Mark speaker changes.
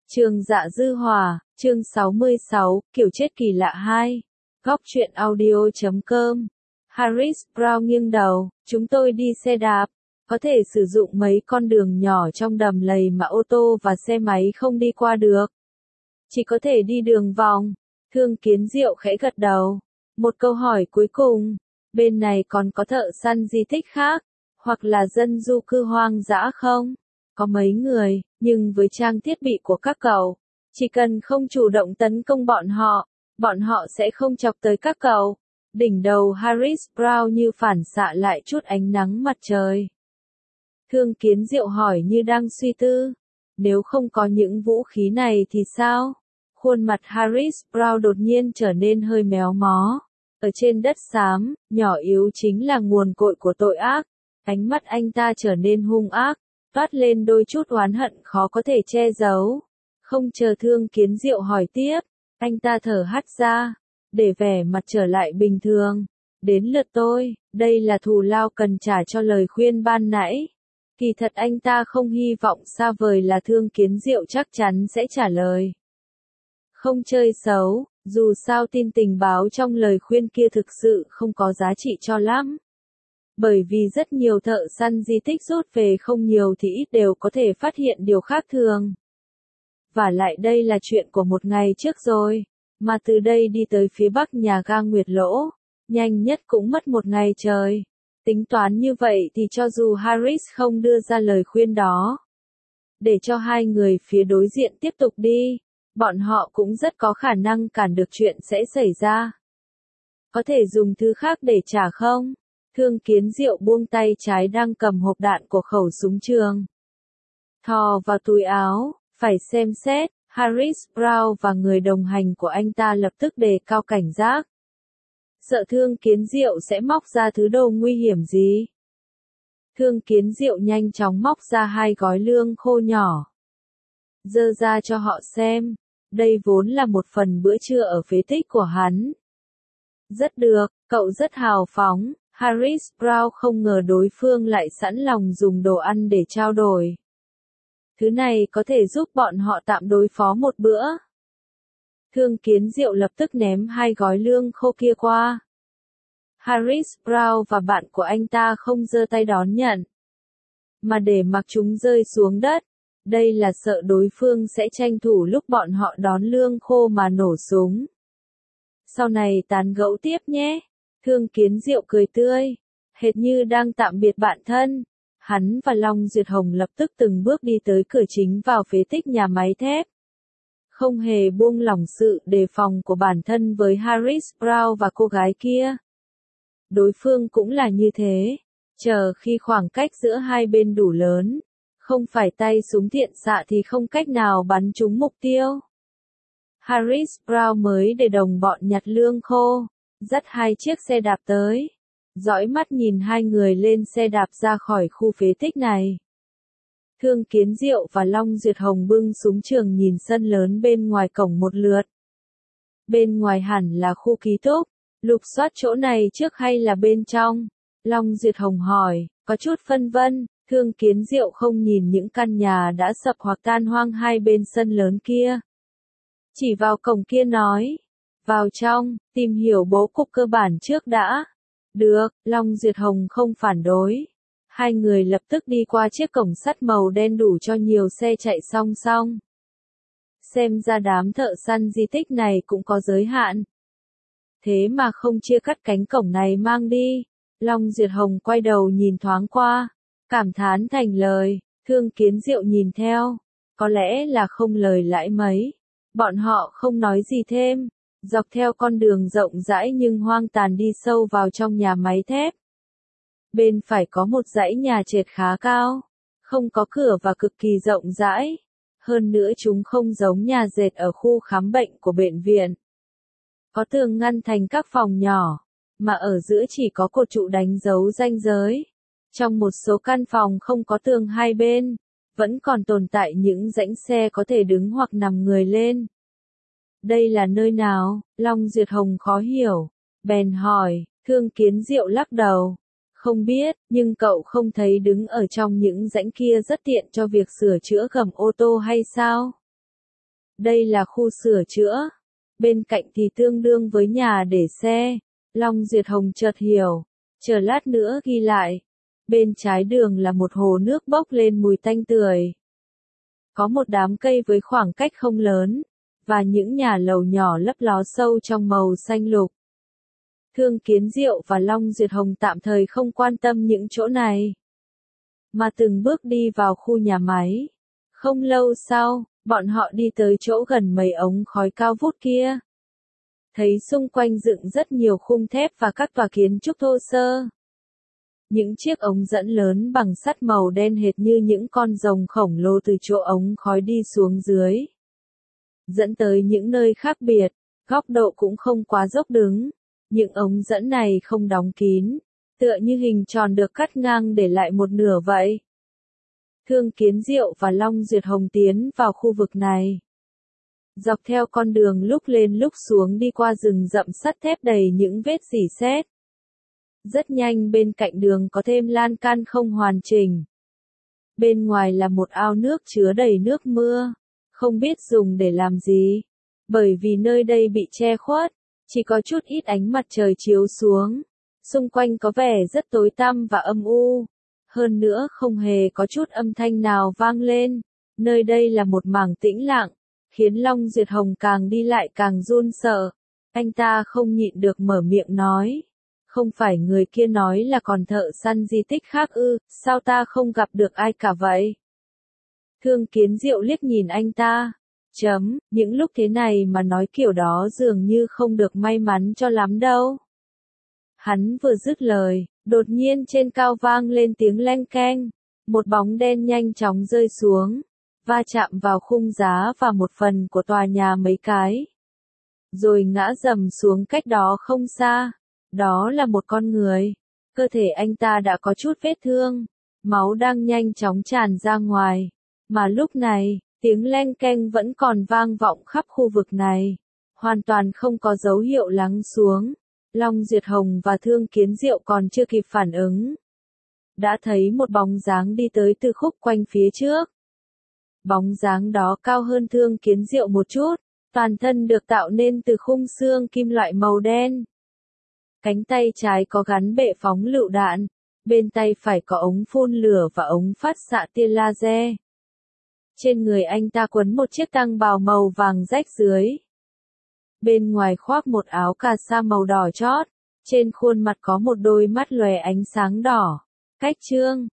Speaker 1: Trường Dạ Dư Hòa, chương 66, kiểu chết kỳ lạ 2. Góc truyện audio.com. Harris Brown nghiêng đầu, chúng tôi đi xe đạp, có thể sử dụng mấy con đường nhỏ trong đầm lầy mà ô tô và xe máy không đi qua được. Chỉ có thể đi đường vòng. Thương Kiến Diệu khẽ gật đầu. Một câu hỏi cuối cùng, bên này còn có thợ săn di tích khác, hoặc là dân du cư hoang dã không? Có mấy người, nhưng với trang thiết bị của các cậu, chỉ cần không chủ động tấn công bọn họ sẽ không chọc tới các cậu. Đỉnh đầu Harris Brown như phản xạ lại chút ánh nắng mặt trời. Thương Kiến Diệu hỏi như đang suy tư. Nếu không có những vũ khí này thì sao? Khuôn mặt Harris Brown đột nhiên trở nên hơi méo mó. Ở trên đất xám, nhỏ yếu chính là nguồn cội của tội ác. Ánh mắt anh ta trở nên hung ác, toát lên đôi chút oán hận khó có thể che giấu. Không chờ Thương Kiến Diệu hỏi tiếp, anh ta thở hắt ra, để vẻ mặt trở lại bình thường. Đến lượt tôi, đây là thù lao cần trả cho lời khuyên ban nãy. Kỳ thật anh ta không hy vọng xa vời là Thương Kiến Diệu chắc chắn sẽ trả lời. Không chơi xấu, dù sao tin tình báo trong lời khuyên kia thực sự không có giá trị cho lắm. Bởi vì rất nhiều thợ săn di tích rút về không nhiều thì ít đều có thể phát hiện điều khác thường. Và lại đây là chuyện của một ngày trước rồi, mà từ đây đi tới phía bắc nhà ga Nguyệt Lỗ, nhanh nhất cũng mất một ngày trời. Tính toán như vậy thì cho dù Harris không đưa ra lời khuyên đó, để cho hai người phía đối diện tiếp tục đi, bọn họ cũng rất có khả năng cản được chuyện sẽ xảy ra. Có thể dùng thứ khác để trả không? Thương Kiến Diệu buông tay trái đang cầm hộp đạn của khẩu súng trường. Thò vào túi áo, phải xem xét, Harris Brown và người đồng hành của anh ta lập tức đề cao cảnh giác. Sợ Thương Kiến Diệu sẽ móc ra thứ đồ nguy hiểm gì? Thương Kiến Diệu nhanh chóng móc ra 2 gói lương khô nhỏ. Dơ ra cho họ xem, đây vốn là một phần bữa trưa ở phế tích của hắn. Rất được, cậu rất hào phóng. Harris Brown không ngờ đối phương lại sẵn lòng dùng đồ ăn để trao đổi. Thứ này có thể giúp bọn họ tạm đối phó một bữa. Thương Kiến Diệu lập tức ném 2 gói lương khô kia qua. Harris Brown và bạn của anh ta không giơ tay đón nhận, mà để mặc chúng rơi xuống đất. Đây là sợ đối phương sẽ tranh thủ lúc bọn họ đón lương khô mà nổ súng. Sau này tán gẫu tiếp nhé. Thương Kiến Diệu cười tươi, hệt như đang tạm biệt bạn thân. Hắn và Long Duyệt Hồng lập tức từng bước đi tới cửa chính vào phế tích nhà máy thép. Không hề buông lỏng sự đề phòng của bản thân với Harris Brown và cô gái kia. Đối phương cũng là như thế, chờ khi khoảng cách giữa hai bên đủ lớn, không phải tay súng thiện xạ thì không cách nào bắn trúng mục tiêu. Harris Brown mới để đồng bọn nhặt lương khô, dắt 2 chiếc xe đạp tới, dõi mắt nhìn 2 người lên xe đạp ra khỏi khu phế tích này. Thương Kiến Diệu và Long Duyệt Hồng bưng súng trường nhìn sân lớn bên ngoài cổng một lượt. Bên ngoài hẳn là khu ký túc, lục soát chỗ này trước hay là bên trong? Long Duyệt Hồng hỏi, có chút phân vân. Thương Kiến Diệu không nhìn những căn nhà đã sập hoặc tan hoang hai bên sân lớn kia. Chỉ vào cổng kia nói, vào trong, tìm hiểu bố cục cơ bản trước đã. Được, Long Duyệt Hồng không phản đối. 2 người lập tức đi qua chiếc cổng sắt màu đen đủ cho nhiều xe chạy song song. Xem ra đám thợ săn di tích này cũng có giới hạn. Thế mà không chia cắt cánh cổng này mang đi. Long Duyệt Hồng quay đầu nhìn thoáng qua, cảm thán thành lời. Thương Kiến Diệu nhìn theo, có lẽ là không lời lãi mấy. Bọn họ không nói gì thêm, dọc theo con đường rộng rãi nhưng hoang tàn đi sâu vào trong nhà máy thép. Bên phải có một dãy nhà trệt khá cao, không có cửa và cực kỳ rộng rãi. Hơn nữa chúng không giống nhà dệt ở khu khám bệnh của bệnh viện. Có tường ngăn thành các phòng nhỏ, mà ở giữa chỉ có cột trụ đánh dấu ranh giới. Trong một số căn phòng không có tường hai bên, vẫn còn tồn tại những rãnh xe có thể đứng hoặc nằm người lên. Đây là nơi nào? Long Duyệt Hồng khó hiểu, bèn hỏi. Thương Kiến Diệu lắc đầu. Không biết, nhưng cậu không thấy đứng ở trong những rãnh kia rất tiện cho việc sửa chữa gầm ô tô hay sao? Đây là khu sửa chữa. Bên cạnh thì tương đương với nhà để xe. Long Duyệt Hồng chợt hiểu. Chờ lát nữa ghi lại. Bên trái đường là một hồ nước bốc lên mùi tanh tưởi. Có một đám cây với khoảng cách không lớn. Và những nhà lầu nhỏ lấp ló sâu trong màu xanh lục. Thương Kiến Diệu và Long Duyệt Hồng tạm thời không quan tâm những chỗ này. Mà từng bước đi vào khu nhà máy. Không lâu sau, bọn họ đi tới chỗ gần mấy ống khói cao vút kia. Thấy xung quanh dựng rất nhiều khung thép và các tòa kiến trúc thô sơ. Những chiếc ống dẫn lớn bằng sắt màu đen hệt như những con rồng khổng lồ từ chỗ ống khói đi xuống dưới. Dẫn tới những nơi khác biệt, góc độ cũng không quá dốc đứng. Những ống dẫn này không đóng kín, tựa như hình tròn được cắt ngang để lại một nửa vậy. Thương Kiến Diệu và Long Duyệt Hồng tiến vào khu vực này. Dọc theo con đường lúc lên lúc xuống đi qua rừng rậm sắt thép đầy những vết rỉ sét. Rất nhanh bên cạnh đường có thêm lan can không hoàn chỉnh. Bên ngoài là một ao nước chứa đầy nước mưa, không biết dùng để làm gì, bởi vì nơi đây bị che khuất, chỉ có chút ít ánh mặt trời chiếu xuống. Xung quanh có vẻ rất tối tăm và âm u. Hơn nữa không hề có chút âm thanh nào vang lên. Nơi đây là một mảng tĩnh lặng, khiến Long Duyệt Hồng càng đi lại càng run sợ. Anh ta không nhịn được mở miệng nói. Không phải người kia nói là còn thợ săn di tích khác ư, sao ta không gặp được ai cả vậy? Thương Kiến Diệu liếc nhìn anh ta. Những lúc thế này mà nói kiểu đó dường như không được may mắn cho lắm đâu. Hắn vừa dứt lời, đột nhiên trên cao vang lên tiếng leng keng. Một bóng đen nhanh chóng rơi xuống, va chạm vào khung giá và một phần của tòa nhà mấy cái. Rồi ngã rầm xuống cách đó không xa. Đó là một con người. Cơ thể anh ta đã có chút vết thương. Máu đang nhanh chóng tràn ra ngoài. Mà lúc này, tiếng leng keng vẫn còn vang vọng khắp khu vực này. Hoàn toàn không có dấu hiệu lắng xuống. Long Duyệt Hồng và Thương Kiến Diệu còn chưa kịp phản ứng. Đã thấy một bóng dáng đi tới từ khúc quanh phía trước. Bóng dáng đó cao hơn Thương Kiến Diệu một chút. Toàn thân được tạo nên từ khung xương kim loại màu đen. Cánh tay trái có gắn bệ phóng lựu đạn. Bên tay phải có ống phun lửa và ống phát xạ tia laser. Trên người anh ta quấn một chiếc tăng bào màu vàng rách dưới. Bên ngoài khoác một áo cà sa màu đỏ chót. Trên khuôn mặt có một đôi mắt lòe ánh sáng đỏ. Cách chương